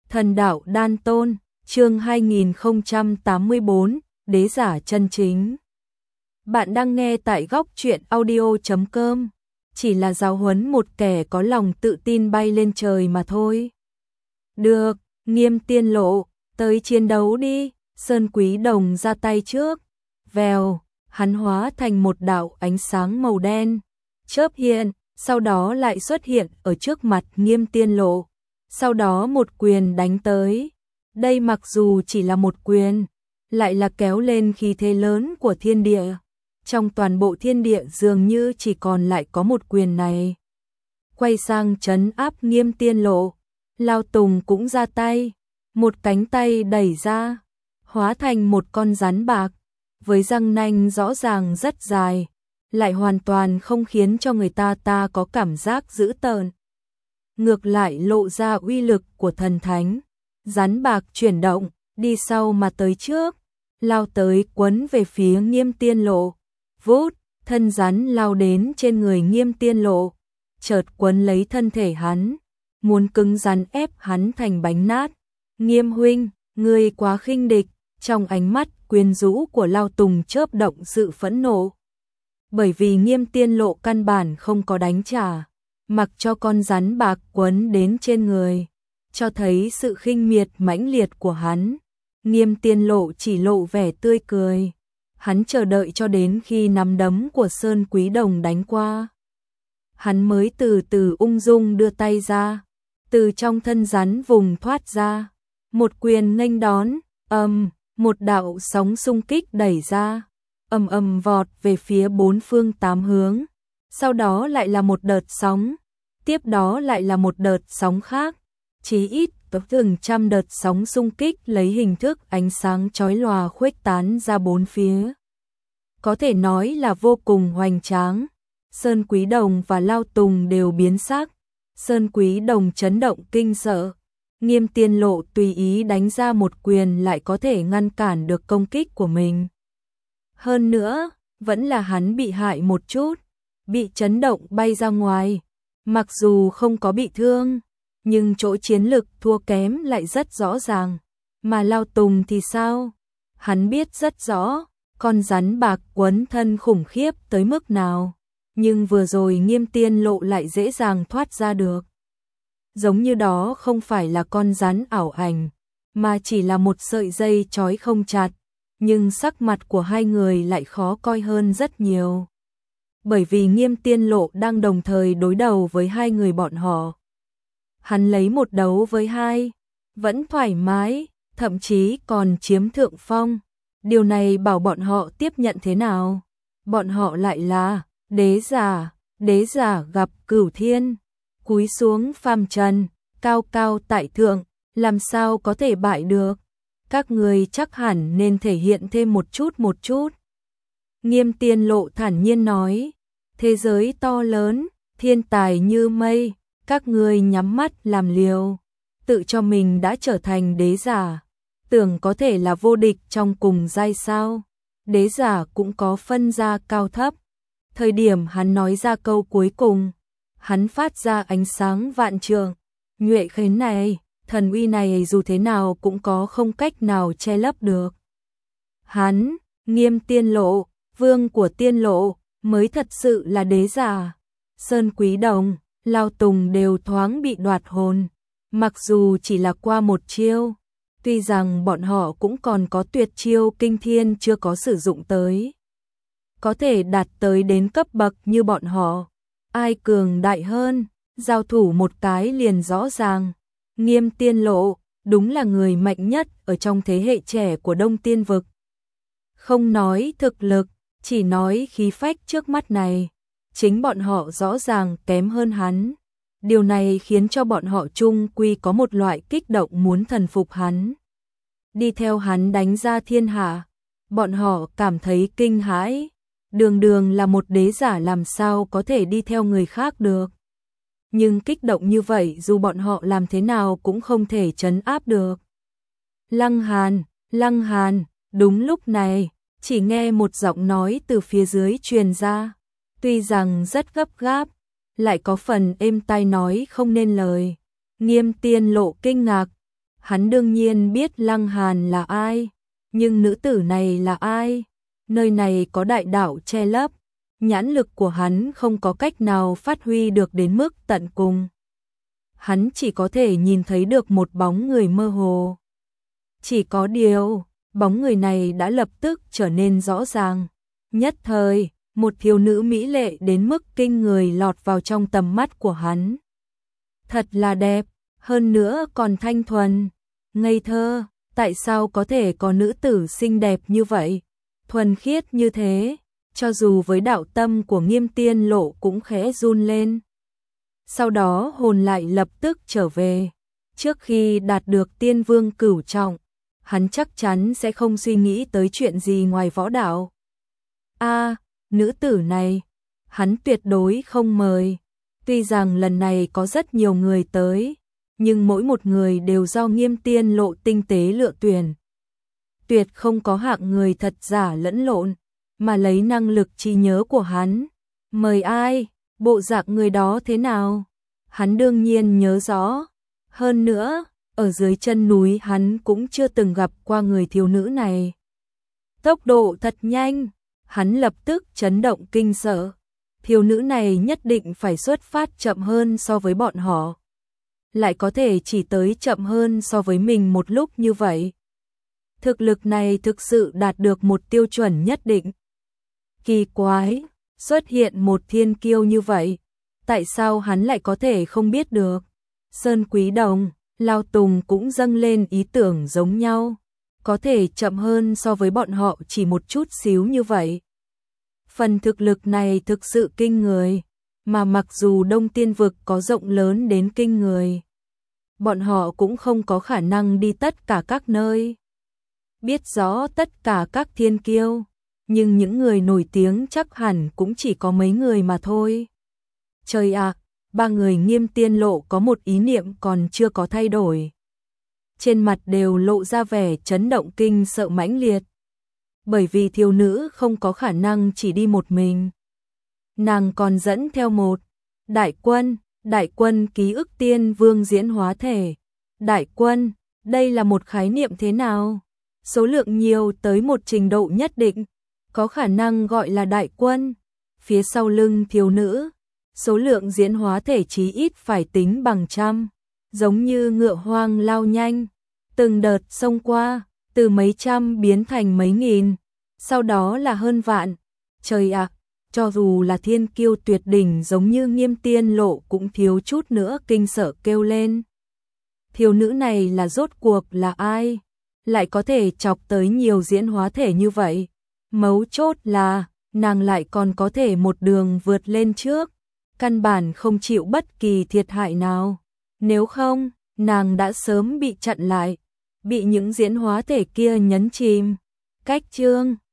Thần đạo đan tôn, chương 2084, đế giả chân chính. Bạn đang nghe tại góc truyện audio.com. Chỉ là giáo huấn một kẻ có lòng tự tin bay lên trời mà thôi. Được, Nghiêm Tiên Lộ, tới chiến đấu đi. Sơn Quý Đồng ra tay trước. Vèo, hắn hóa thành một đạo ánh sáng màu đen, chớp hiện, sau đó lại xuất hiện ở trước mặt Nghiêm Tiên Lộ. Sau đó một quyền đánh tới. Đây mặc dù chỉ là một quyền, lại là kéo lên khí thế lớn của thiên địa. Trong toàn bộ thiên địa dường như chỉ còn lại có một quyền này. Quay sang trấn áp Nghiêm Tiên Lộ, Lao Tùng cũng ra tay. Một cánh tay đẩy ra, hóa thành một con rắn bạc, với răng nanh rõ ràng rất dài, lại hoàn toàn không khiến cho người ta có cảm giác dữ tợn. Ngược lại lộ ra uy lực của thần thánh. Rắn bạc chuyển động, đi sau mà tới trước, lao tới quấn về phía Nghiêm Tiên Lộ. Vút, thân rắn lao đến trên người Nghiêm Tiên Lộ, chợt quấn lấy thân thể hắn, muốn cứng rắn ép hắn thành bánh nát. Nghiêm huynh, ngươi quá khinh địch. Trong ánh mắt quyến rũ của Lao Tùng chớp động sự phẫn nộ. Bởi vì Nghiêm Tiên Lộ căn bản không có đánh trả, mặc cho con rắn bạc quấn đến trên người, cho thấy sự khinh miệt mãnh liệt của hắn. Nghiêm Tiên Lộ chỉ lộ vẻ tươi cười. Hắn chờ đợi cho đến khi nắm đấm của Sơn Quý Đồng đánh qua, hắn mới từ từ ung dung đưa tay ra, từ trong thân rắn vùng thoát ra, một quyền nghênh đón. Một đạo sóng xung kích đẩy ra, ầm vọt về phía bốn phương tám hướng. Sau đó lại là một đợt sóng, tiếp đó lại là một đợt sóng khác, chí ít có từng trăm đợt sóng xung kích lấy hình thức ánh sáng chói lòa khuếch tán ra bốn phía. Có thể nói là vô cùng hoành tráng. Sơn Quý Đồng và Lao Tùng đều biến sắc. Sơn Quý Đồng chấn động kinh sợ. Nghiêm Tiên Lộ tùy ý đánh ra một quyền lại có thể ngăn cản được công kích của mình. Hơn nữa, vẫn là hắn bị hại một chút, bị chấn động bay ra ngoài. Mặc dù không có bị thương, nhưng chỗ chiến lực thua kém lại rất rõ ràng. Mà Lao Tùng thì sao? Hắn biết rất rõ, con rắn bạc quấn thân khủng khiếp tới mức nào. Nhưng vừa rồi Nghiêm Tiên Lộ lại dễ dàng thoát ra được. Giống như đó không phải là con rắn ảo ảnh, mà chỉ là một sợi dây trói không chặt, nhưng sắc mặt của hai người lại khó coi hơn rất nhiều. Bởi vì Nghiêm Tiên Lộ đang đồng thời đối đầu với hai người bọn họ. Hắn lấy một đấu với hai, vẫn thoải mái, thậm chí còn chiếm thượng phong. Điều này bảo bọn họ tiếp nhận thế nào? Bọn họ lại là đế giả gặp cửu thiên. Cúi xuống phàm trần, cao cao tại thượng, làm sao có thể bại được? Các người chắc hẳn nên thể hiện thêm một chút. Nghiêm Tiên Lộ thản nhiên nói, thế giới to lớn, thiên tài như mây, các người nhắm mắt làm liều, tự cho mình đã trở thành đế giả, tưởng có thể là vô địch trong cùng giai sao? Đế giả cũng có phân ra cao thấp. Thời điểm hắn nói ra câu cuối cùng, hắn phát ra ánh sáng vạn trượng. Nhuệ khí này, thần uy này dù thế nào cũng có không cách nào che lấp được. Hắn, Nghiêm Tiên Lộ, vương của Tiên Lộ, mới thật sự là đế giả. Sơn Quý Đồng, Lao Tùng đều thoáng bị đoạt hồn. Mặc dù chỉ là qua một chiêu, tuy rằng bọn họ cũng còn có tuyệt chiêu kinh thiên chưa có sử dụng tới. Có thể đạt tới đến cấp bậc như bọn họ. Ai cường đại hơn, giao thủ một cái liền rõ ràng. Nghiêm Tiên Lộ, đúng là người mạnh nhất ở trong thế hệ trẻ của Đông Tiên Vực. Không nói thực lực, chỉ nói khí phách trước mắt này. Chính bọn họ rõ ràng kém hơn hắn. Điều này khiến cho bọn họ chung quy có một loại kích động muốn thần phục hắn. Đi theo hắn đánh ra thiên hạ, bọn họ cảm thấy kinh hãi. Đường là một đế giả làm sao có thể đi theo người khác được. Nhưng kích động như vậy dù bọn họ làm thế nào cũng không thể trấn áp được. Lăng Hàn, đúng lúc này, chỉ nghe một giọng nói từ phía dưới truyền ra. Tuy rằng rất gấp gáp, lại có phần êm tai nói không nên lời. Nghiêm Tiên Lộ kinh ngạc, Hắn đương nhiên biết Lăng Hàn là ai, nhưng nữ tử này là ai? Nơi này có đại đạo che lấp, nhãn lực của hắn không có cách nào phát huy được đến mức tận cùng. Hắn chỉ có thể nhìn thấy được một bóng người mơ hồ. Chỉ có điều, bóng người này đã lập tức trở nên rõ ràng. Nhất thời, một thiếu nữ mỹ lệ đến mức kinh người lọt vào trong tầm mắt của hắn. Thật là đẹp, hơn nữa còn thanh thuần, ngây thơ, tại sao có thể có nữ tử xinh đẹp như vậy, thuần khiết như thế, cho dù với đạo tâm của Nghiêm Tiên Lộ cũng khẽ run lên. Sau đó hồn lại lập tức trở về, trước khi đạt được tiên vương cửu trọng, hắn chắc chắn sẽ không suy nghĩ tới chuyện gì ngoài võ đạo. Nữ tử này, hắn tuyệt đối không mời. Tuy rằng lần này có rất nhiều người tới, nhưng mỗi một người đều do Nghiêm Tiên Lộ tinh tế lựa tuyển. Tuyệt không có hạng người thật giả lẫn lộn, mà lấy năng lực trí nhớ của hắn. Mời ai, bộ dạng người đó thế nào? Hắn đương nhiên nhớ rõ. Hơn nữa, ở dưới chân núi hắn cũng chưa từng gặp qua người thiếu nữ này. Tốc độ thật nhanh, hắn lập tức chấn động kinh sợ. Thiếu nữ này nhất định phải xuất phát chậm hơn so với bọn họ. Lại có thể chỉ tới chậm hơn so với mình một lúc như vậy. Thực lực này thực sự đạt được một tiêu chuẩn nhất định. Kỳ quái, xuất hiện một thiên kiêu như vậy, tại sao hắn lại có thể không biết được? Sơn Quý Đồng, Lao Tùng cũng dâng lên ý tưởng giống nhau, có thể chậm hơn so với bọn họ chỉ một chút xíu như vậy. Phần thực lực này thực sự kinh người, mà mặc dù Đông Tiên Vực có rộng lớn đến kinh người, bọn họ cũng không có khả năng đi tất cả các nơi, biết rõ tất cả các thiên kiêu, nhưng những người nổi tiếng chắc hẳn cũng chỉ có mấy người mà thôi. Trời ạ, ba người Nghiêm Tiên Lộ có một ý niệm còn chưa có thay đổi. Trên mặt đều lộ ra vẻ chấn động kinh sợ mãnh liệt. Bởi vì thiếu nữ không có khả năng chỉ đi một mình. Nàng còn dẫn theo một đại quân ký ức tiên vương diễn hóa thể. Đại quân, đây là một khái niệm thế nào? Số lượng nhiều tới một trình độ nhất định, có khả năng gọi là đại quân. Phía sau lưng thiếu nữ, số lượng diễn hóa thể chí ít phải tính bằng trăm, giống như ngựa hoang lao nhanh, từng đợt xông qua, từ mấy trăm biến thành mấy nghìn, sau đó là hơn vạn. Trời ạ, cho dù là thiên kiêu tuyệt đỉnh giống như Nghiêm Tiên Lộ cũng thiếu chút nữa kinh sợ kêu lên. Thiếu nữ này là rốt cuộc là ai? Lại có thể chọc tới nhiều diễn hóa thể như vậy? Mấu chốt là, nàng lại còn có thể một đường vượt lên trước, căn bản không chịu bất kỳ thiệt hại nào. Nếu không, nàng đã sớm bị chặn lại, bị những diễn hóa thể kia nhấn chìm. Cách chương